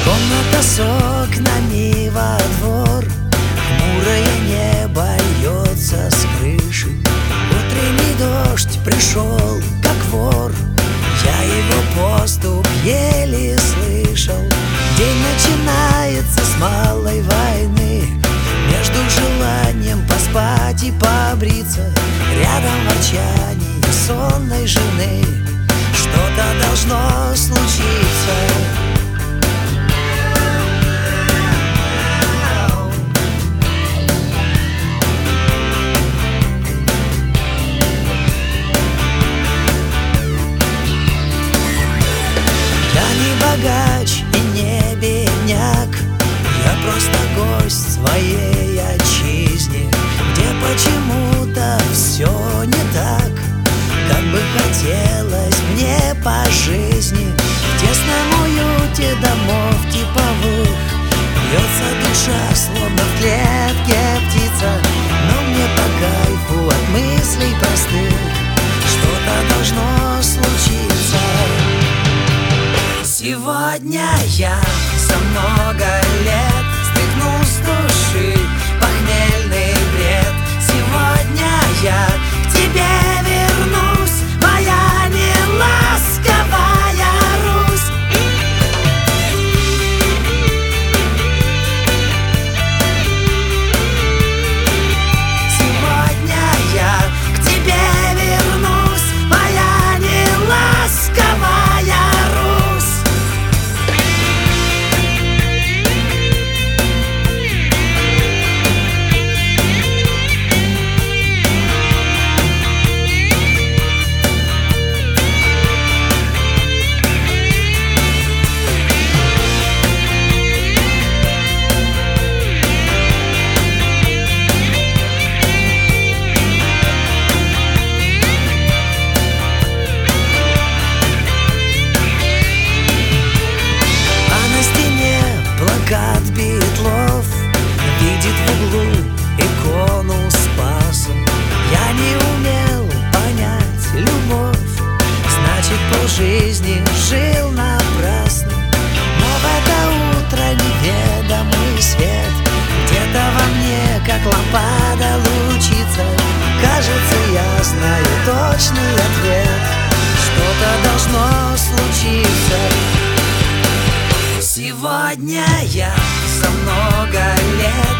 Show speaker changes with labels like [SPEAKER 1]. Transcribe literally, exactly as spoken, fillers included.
[SPEAKER 1] Комната с окнами во двор, хмурое небо льется с крыши. Утренний дождь пришел, как вор, я его поступ еле слышал. День начинается с малой войны, между желанием поспать и побриться, рядом ворчание сонной жены. Что-то должно случиться. Богач и не бедняк, я просто гость своей отчизне, где почему-то все не так, как бы хотелось мне по жизни. В тесном уюте домов типовых бьется душа, словно в клетке птица, но мне по кайфу от мыслей простых. Что-то должно случиться. Сегодня я за много лет стряхну с души похмельный бред. Сегодня я к тебе вернусь, моя неласковая Русь. Сегодня я к тебе вернусь, моя неласковая Русь. Плакат Битлов видит в углу икону Спаса. Я не умел понять любовь, значит полжизни жил напрасно. Но в это утро неведомый свет где-то во мне, как лампада, лучится. Кажется, я знаю точный ответ. Что-то должно случиться. Сегодня я за много лет